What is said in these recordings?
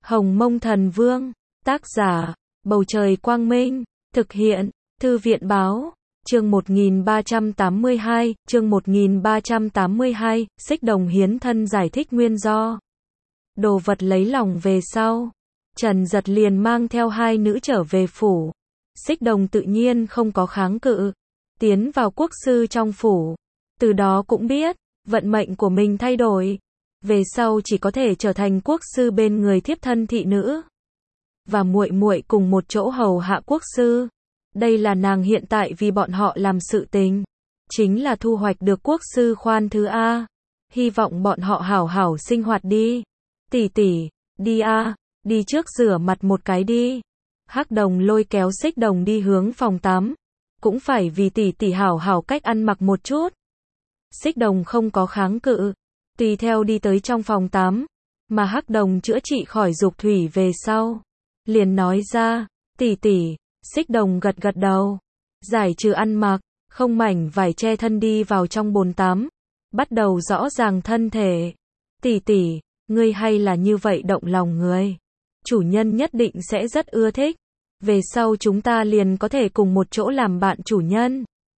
Hồng Mông Thần Vương, tác giả, Bầu Trời Quang Minh, thực hiện, Thư viện Báo, chương 1382, Xích Đồng hiến thân giải thích nguyên do. Đồ vật lấy lòng về sau, Trần Giật liền mang theo hai nữ trở về phủ. Xích Đồng tự nhiên không có kháng cự, tiến vào quốc sư trong phủ. Từ đó cũng biết, vận mệnh của mình thay đổi. Về sau chỉ có thể trở thành quốc sư bên người thiếp thân thị nữ. Và muội muội cùng một chỗ hầu hạ quốc sư. Đây là nàng hiện tại vì bọn họ làm sự tình. Chính là thu hoạch được quốc sư khoan thứ A. Hy vọng bọn họ hảo hảo sinh hoạt đi. Tỷ tỷ, đi A, đi trước rửa mặt một cái đi. Hắc Đồng lôi kéo Xích Đồng đi hướng phòng tắm. Cũng phải vì tỷ tỷ hảo hảo cách ăn mặc một chút. Xích Đồng không có kháng cự, tùy theo đi tới trong phòng tắm, mà Hắc Đồng chữa trị khỏi dục thủy về sau, liền nói ra, tỷ tỷ. Xích Đồng gật gật đầu, giải trừ ăn mặc, không mảnh vải che thân đi vào trong bồn tắm, bắt đầu rõ ràng thân thể. Tỷ tỷ, ngươi hay là như vậy động lòng người, chủ nhân nhất định sẽ rất ưa thích, về sau chúng ta liền có thể cùng một chỗ làm bạn chủ nhân.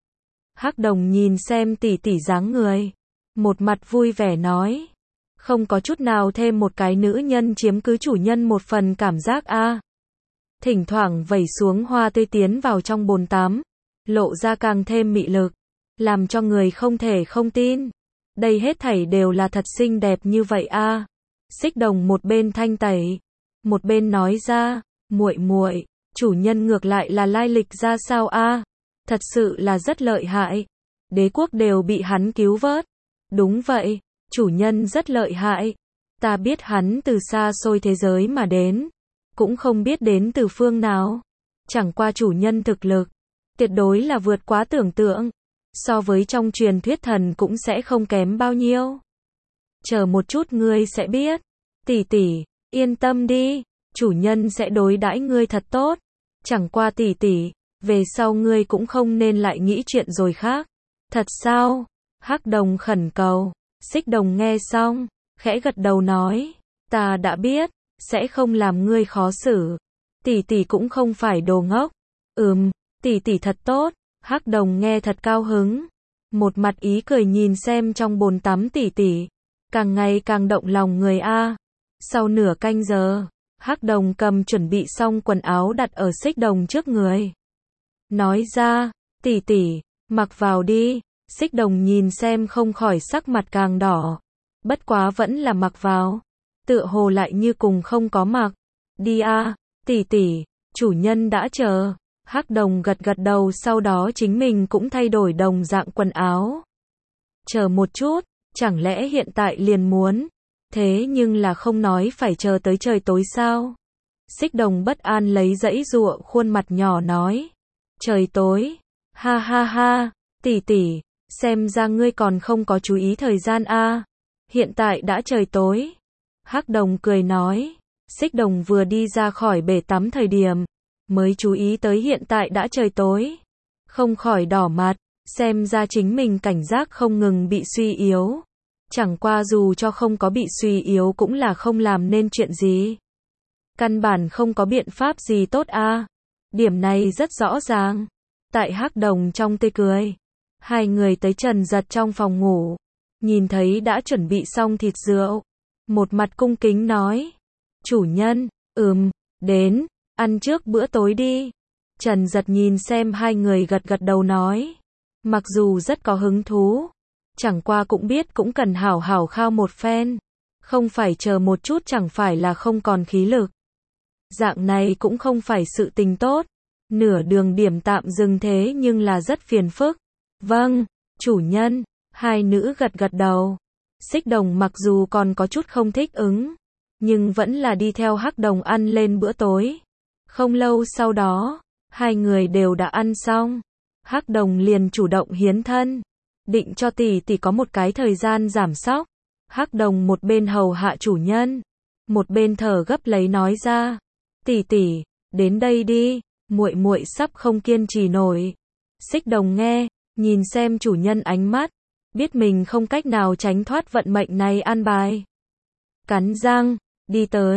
Hắc Đồng nhìn xem tỷ tỷ dáng người, một mặt vui vẻ nói, không có chút nào thêm một cái nữ nhân chiếm cứ chủ nhân một phần cảm giác a. Thỉnh thoảng vẩy xuống hoa tươi tiến vào trong bồn tắm, lộ ra càng thêm mị lực, làm cho người không thể không tin. Đây hết thảy đều là thật xinh đẹp như vậy a. Xích Đồng một bên thanh tẩy, một bên nói ra, muội muội, chủ nhân ngược lại là lai lịch ra sao a? Thật sự là rất lợi hại. Đế quốc đều bị hắn cứu vớt. Đúng vậy, chủ nhân rất lợi hại. Ta biết hắn từ xa xôi thế giới mà đến, cũng không biết đến từ phương nào. Chẳng qua chủ nhân thực lực, tuyệt đối là vượt quá tưởng tượng. So với trong truyền thuyết thần cũng sẽ không kém bao nhiêu. Chờ một chút ngươi sẽ biết. Tỷ tỷ, yên tâm đi, chủ nhân sẽ đối đãi ngươi thật tốt. Chẳng qua tỷ tỷ, về sau ngươi cũng không nên lại nghĩ chuyện rồi khác. Thật sao? Hắc Đồng khẩn cầu. Xích Đồng nghe xong, khẽ gật đầu nói, ta đã biết, sẽ không làm ngươi khó xử. Tỷ tỷ cũng không phải đồ ngốc. Tỷ tỷ thật tốt. Hắc Đồng nghe thật cao hứng, một mặt ý cười nhìn xem trong bồn tắm tỷ tỷ, càng ngày càng động lòng người a. Sau nửa canh giờ, Hắc Đồng cầm chuẩn bị xong quần áo đặt ở Xích Đồng trước người. Nói ra, tỷ tỷ, mặc vào đi. Xích Đồng nhìn xem không khỏi sắc mặt càng đỏ. Bất quá vẫn là mặc vào. Tựa hồ lại như cùng không có mặc. Đi a, tỷ tỷ, chủ nhân đã chờ. Hắc Đồng gật gật đầu, sau đó chính mình cũng thay đổi đồng dạng quần áo. Chờ một chút, chẳng lẽ hiện tại liền muốn? Thế nhưng là không nói phải chờ tới trời tối sao? Xích Đồng bất an lấy giãy giụa khuôn mặt nhỏ nói. Trời tối? Ha ha ha, tỷ tỷ, xem ra ngươi còn không có chú ý thời gian a. Hiện tại đã trời tối. Hắc Đồng cười nói. Xích Đồng vừa đi ra khỏi bể tắm thời điểm, mới chú ý tới hiện tại đã trời tối. Không khỏi đỏ mặt, xem ra chính mình cảnh giác không ngừng bị suy yếu. Chẳng qua dù cho không có bị suy yếu cũng là không làm nên chuyện gì. Căn bản không có biện pháp gì tốt a. Điểm này rất rõ ràng. Tại Hắc Đồng trong tươi cười, hai người tới Trần Giật trong phòng ngủ, nhìn thấy đã chuẩn bị xong thịt rượu, một mặt cung kính nói, chủ nhân, đến, ăn trước bữa tối đi. Trần Giật nhìn xem hai người gật gật đầu nói, mặc dù rất có hứng thú, chẳng qua cũng biết cũng cần hảo hảo khao một phen, không phải chờ một chút chẳng phải là không còn khí lực. Dạng này cũng không phải sự tình tốt. Nửa đường điểm tạm dừng thế nhưng là rất phiền phức. Vâng, chủ nhân. Hai nữ gật gật đầu. Xích Đồng mặc dù còn có chút không thích ứng, nhưng vẫn là đi theo Hắc Đồng ăn lên bữa tối. Không lâu sau đó, hai người đều đã ăn xong. Hắc Đồng liền chủ động hiến thân, định cho tỷ tỷ có một cái thời gian giảm sóc. Hắc Đồng một bên hầu hạ chủ nhân, một bên thở gấp lấy nói ra, tỷ tỷ, đến đây đi. Muội muội sắp không kiên trì nổi. Xích Đồng nghe, nhìn xem chủ nhân ánh mắt, biết mình không cách nào tránh thoát vận mệnh này an bài. Cắn răng, đi tới,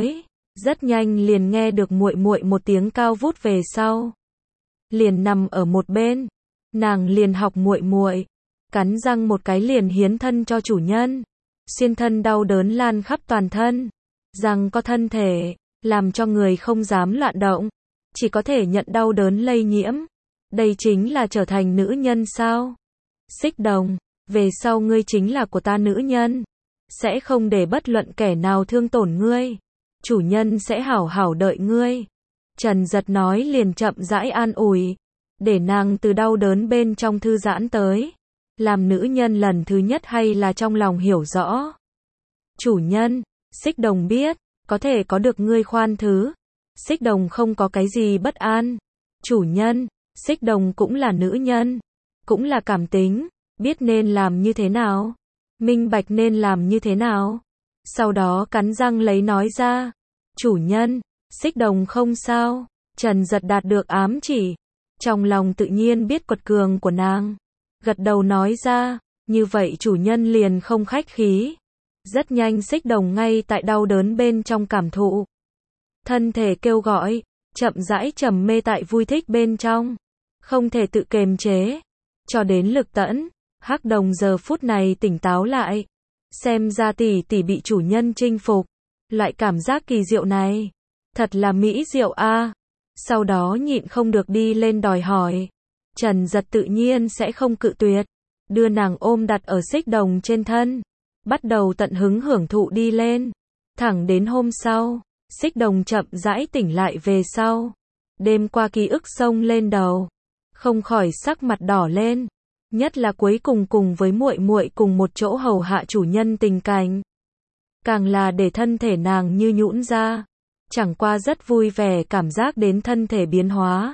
Rất nhanh liền nghe được muội muội một tiếng cao vút về sau. Liền nằm ở một bên, nàng liền học muội muội, cắn răng một cái liền hiến thân cho chủ nhân. Xuyên thân đau đớn lan khắp toàn thân, răng co thân thể, làm cho người không dám loạn động, chỉ có thể nhận đau đớn lây nhiễm. Đây chính là trở thành nữ nhân sao? Xích Đồng, về sau ngươi chính là của ta nữ nhân, sẽ không để bất luận kẻ nào thương tổn ngươi. Chủ nhân sẽ hảo hảo đợi ngươi. Trần Giật nói liền chậm rãi an ủi, để nàng từ đau đớn bên trong thư giãn tới. Làm nữ nhân lần thứ nhất hay là trong lòng hiểu rõ. Chủ nhân, Xích Đồng biết, có thể có được ngươi khoan thứ. Xích Đồng không có cái gì bất an. Chủ nhân, Xích Đồng cũng là nữ nhân, cũng là cảm tính, biết nên làm như thế nào, minh bạch nên làm như thế nào. Sau đó cắn răng lấy nói ra, chủ nhân, Xích Đồng không sao. Trần Giật đạt được ám chỉ, trong lòng tự nhiên biết quật cường của nàng, gật đầu nói ra, như vậy chủ nhân liền không khách khí. Rất nhanh Xích Đồng ngay tại đau đớn bên trong cảm thụ, thân thể kêu gọi, chậm rãi trầm mê tại vui thích bên trong, không thể tự kiềm chế, cho đến lực tẫn. Hắc Đồng giờ phút này tỉnh táo lại, xem ra tỷ tỷ bị chủ nhân chinh phục, loại cảm giác kỳ diệu này, thật là mỹ diệu a. Sau đó nhịn không được đi lên đòi hỏi. Trần Giật tự nhiên sẽ không cự tuyệt, đưa nàng ôm đặt ở Xích Đồng trên thân, bắt đầu tận hứng hưởng thụ đi lên. Thẳng đến hôm sau, Xích Đồng chậm rãi tỉnh lại về sau, đêm qua ký ức xông lên đầu, không khỏi sắc mặt đỏ lên, nhất là cuối cùng cùng với muội muội cùng một chỗ hầu hạ chủ nhân tình cảnh, càng là để thân thể nàng như nhũn ra, chẳng qua rất vui vẻ cảm giác đến thân thể biến hóa.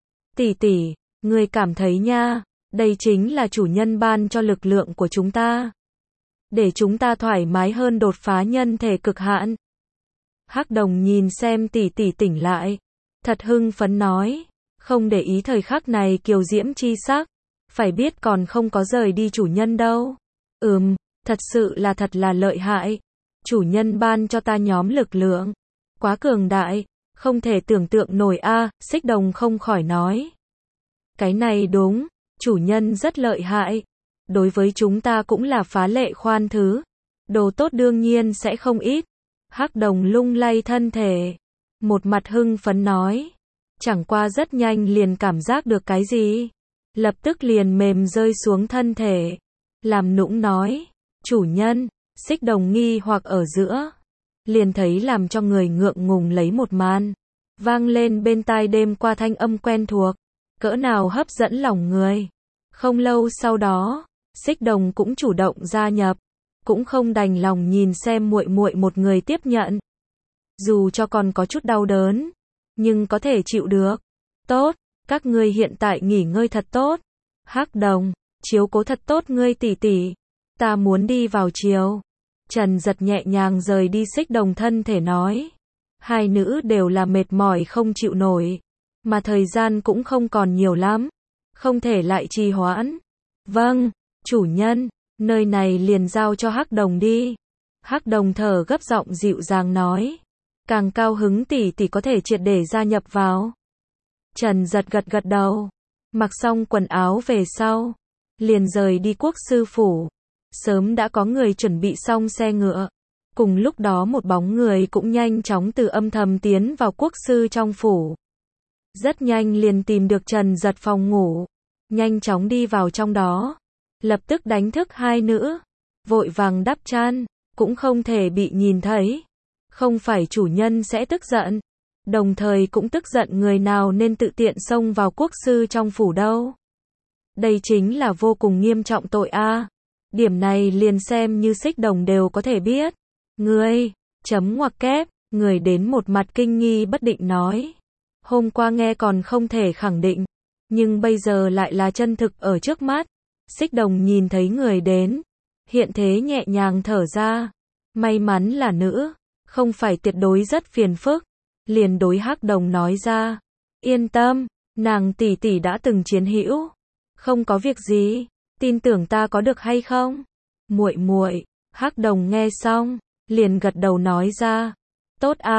Tỷ tỷ, ngươi cảm thấy nha, đây chính là chủ nhân ban cho lực lượng của chúng ta, để chúng ta thoải mái hơn đột phá nhân thể cực hạn. Hắc Đồng nhìn xem tỷ tỷ tỉnh lại, thật hưng phấn nói, không để ý thời khắc này kiều diễm chi sắc, phải biết còn không có rời đi chủ nhân đâu. Thật sự là thật là lợi hại. Chủ nhân ban cho ta nhóm lực lượng, quá cường đại, không thể tưởng tượng nổi a. Xích Đồng không khỏi nói. Cái này đúng, chủ nhân rất lợi hại. Đối với chúng ta cũng là phá lệ khoan thứ. Đồ tốt đương nhiên sẽ không ít. Hắc Đồng lung lay thân thể, một mặt hưng phấn nói. Chẳng qua rất nhanh liền cảm giác được cái gì, lập tức liền mềm rơi xuống thân thể, làm nũng nói, chủ nhân. Xích Đồng nghi hoặc ở giữa, liền thấy làm cho người ngượng ngùng lấy một màn, vang lên bên tai đêm qua thanh âm quen thuộc, cỡ nào hấp dẫn lòng người. Không lâu sau đó, Xích Đồng cũng chủ động gia nhập, cũng không đành lòng nhìn xem muội muội một người tiếp nhận. Dù cho còn có chút đau đớn, nhưng có thể chịu được. Tốt, các ngươi hiện tại nghỉ ngơi thật tốt. Hắc Đồng, chiếu cố thật tốt ngươi tỷ tỷ, ta muốn đi vào chiều. Trần Giật nhẹ nhàng rời đi Xích Đồng thân thể nói. Hai nữ đều là mệt mỏi không chịu nổi, mà thời gian cũng không còn nhiều lắm, không thể lại trì hoãn. Vâng, chủ nhân, nơi này liền giao cho Hắc Đồng đi. Hắc Đồng thở gấp giọng dịu dàng nói. Càng cao hứng tỷ tỷ có thể triệt để gia nhập vào. Trần Giật gật gật đầu, mặc xong quần áo về sau, liền rời đi quốc sư phủ. Sớm đã có người chuẩn bị xong xe ngựa, cùng lúc đó một bóng người cũng nhanh chóng từ âm thầm tiến vào quốc sư trong phủ. Rất nhanh liền tìm được Trần Giật phòng ngủ, nhanh chóng đi vào trong đó, lập tức đánh thức hai nữ, vội vàng đắp chăn, cũng không thể bị nhìn thấy. Không phải chủ nhân sẽ tức giận, đồng thời cũng tức giận người nào nên tự tiện xông vào quốc sư trong phủ đâu. Đây chính là vô cùng nghiêm trọng tội a. Điểm này liền xem như Xích Đồng đều có thể biết. Ngươi, chấm ngoặc kép, người đến một mặt kinh nghi bất định nói. Hôm qua nghe còn không thể khẳng định, nhưng bây giờ lại là chân thực ở trước mắt. Xích Đồng nhìn thấy người đến, hiện thế nhẹ nhàng thở ra. May mắn là nữ, không phải tuyệt đối rất phiền phức. Liền đối Hắc Đồng nói ra. Yên tâm, nàng tỷ tỷ đã từng chiến hữu, không có việc gì. Tin tưởng ta có được hay không? Muội muội. Hắc Đồng nghe xong, liền gật đầu nói ra. Tốt a,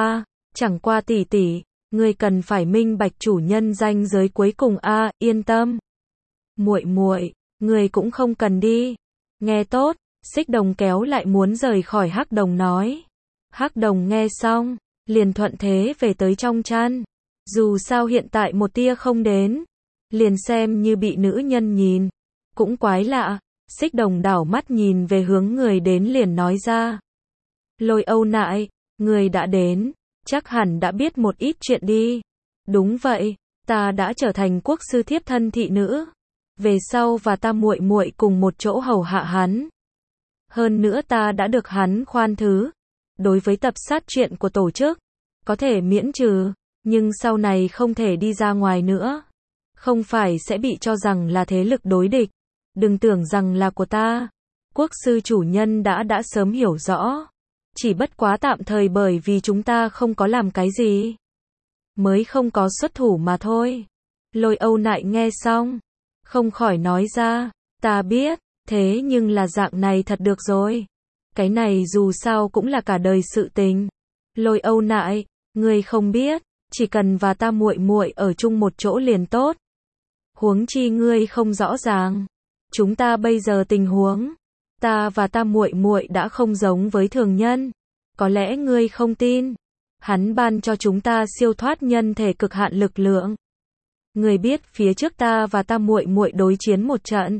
Chẳng qua tỷ tỷ, ngươi cần phải minh bạch chủ nhân ranh giới cuối cùng a, yên tâm. Muội muội, ngươi cũng không cần đi. Nghe tốt, Xích Đồng kéo lại muốn rời khỏi Hắc Đồng nói. Hắc Đồng nghe xong, liền thuận thế về tới trong chăn. Dù sao hiện tại một tia không đến, liền xem như bị nữ nhân nhìn. Cũng quái lạ, Xích Đồng đảo mắt nhìn về hướng người đến liền nói ra. Lôi Âu nại, người đã đến, chắc hẳn đã biết một ít chuyện đi. Đúng vậy, ta đã trở thành quốc sư thiếp thân thị nữ. Về sau và ta muội muội cùng một chỗ hầu hạ hắn. Hơn nữa ta đã được hắn khoan thứ. Đối với tập sát chuyện của tổ chức, có thể miễn trừ, nhưng sau này không thể đi ra ngoài nữa. Không phải sẽ bị cho rằng là thế lực đối địch. Đừng tưởng rằng là của ta. Quốc sư chủ nhân đã sớm hiểu rõ. Chỉ bất quá tạm thời bởi vì chúng ta không có làm cái gì, mới không có xuất thủ mà thôi. Lôi Âu nại nghe xong, không khỏi nói ra, ta biết, thế nhưng là dạng này thật được rồi. Cái này dù sao cũng là cả đời sự tình. Lôi Âu nại, ngươi không biết, chỉ cần và ta muội muội ở chung một chỗ liền tốt. Huống chi ngươi không rõ ràng. Chúng ta bây giờ tình huống, ta và ta muội muội đã không giống với thường nhân. Có lẽ ngươi không tin. Hắn ban cho chúng ta siêu thoát nhân thể cực hạn lực lượng. Ngươi biết phía trước ta và ta muội muội đối chiến một trận.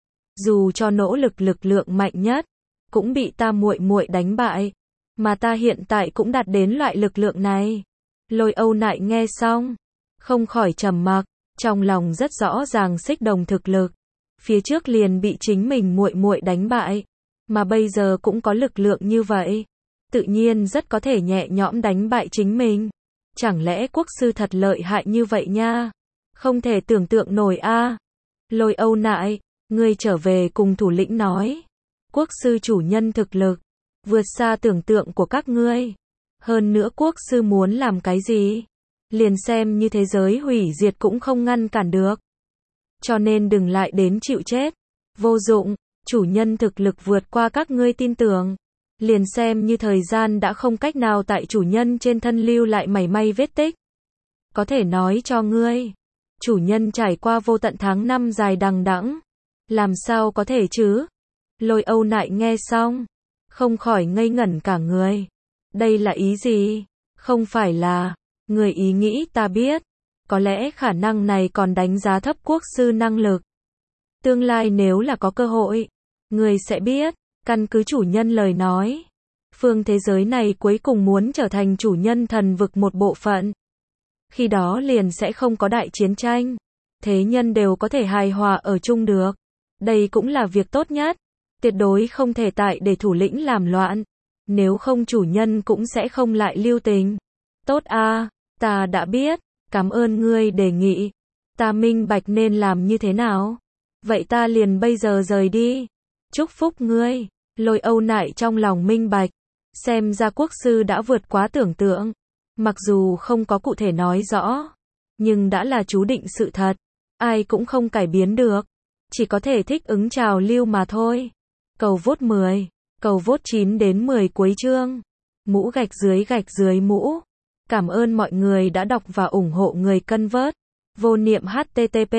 Dù cho nỗ lực lực lượng mạnh nhất, cũng bị ta muội muội đánh bại. Mà ta hiện tại cũng đạt đến loại lực lượng này. Lôi Âu nại nghe xong, không khỏi trầm mặc, trong lòng rất rõ ràng Xích Đồng thực lực. Phía trước liền bị chính mình muội muội đánh bại, mà bây giờ cũng có lực lượng như vậy, tự nhiên rất có thể nhẹ nhõm đánh bại chính mình. Chẳng lẽ quốc sư thật lợi hại như vậy nha? Không thể tưởng tượng nổi a. Lôi Âu nại, ngươi trở về cùng thủ lĩnh nói. Quốc sư chủ nhân thực lực vượt xa tưởng tượng của các ngươi. Hơn nữa quốc sư muốn làm cái gì, liền xem như thế giới hủy diệt cũng không ngăn cản được. Cho nên đừng lại đến chịu chết. Vô dụng, chủ nhân thực lực vượt qua các ngươi tin tưởng. Liền xem như thời gian đã không cách nào tại chủ nhân trên thân lưu lại mảy may vết tích. Có thể nói cho ngươi, chủ nhân trải qua vô tận tháng năm dài đằng đẵng, làm sao có thể chứ? Lôi Âu nại nghe xong, không khỏi ngây ngẩn cả người. Đây là ý gì? Không phải là, người ý nghĩ ta biết. Có lẽ khả năng này còn đánh giá thấp quốc sư năng lực. Tương lai nếu là có cơ hội, người sẽ biết, căn cứ chủ nhân lời nói. Phương thế giới này cuối cùng muốn trở thành chủ nhân thần vực một bộ phận. Khi đó liền sẽ không có đại chiến tranh. Thế nhân đều có thể hài hòa ở chung được. Đây cũng là việc tốt nhất. Tuyệt đối không thể tại để thủ lĩnh làm loạn. Nếu không chủ nhân cũng sẽ không lại lưu tình. Tốt a, ta đã biết. Cảm ơn ngươi đề nghị. Ta minh bạch nên làm như thế nào. Vậy ta liền bây giờ rời đi. Chúc phúc ngươi. Lôi Âu nại trong lòng minh bạch. Xem ra quốc sư đã vượt quá tưởng tượng. Mặc dù không có cụ thể nói rõ, nhưng đã là chú định sự thật. Ai cũng không cải biến được. Chỉ có thể thích ứng trào lưu mà thôi. Cầu vote 10. Cầu vote 9 đến 10 cuối chương. Mũ gạch dưới mũ. Cảm ơn mọi người đã đọc và ủng hộ người cân vớt. Vô niệm http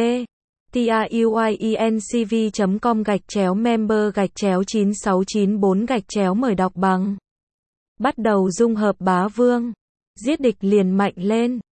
truyencv.com/member/9694 mời đọc bằng. Bắt đầu dung hợp bá vương. Giết địch liền mạnh lên.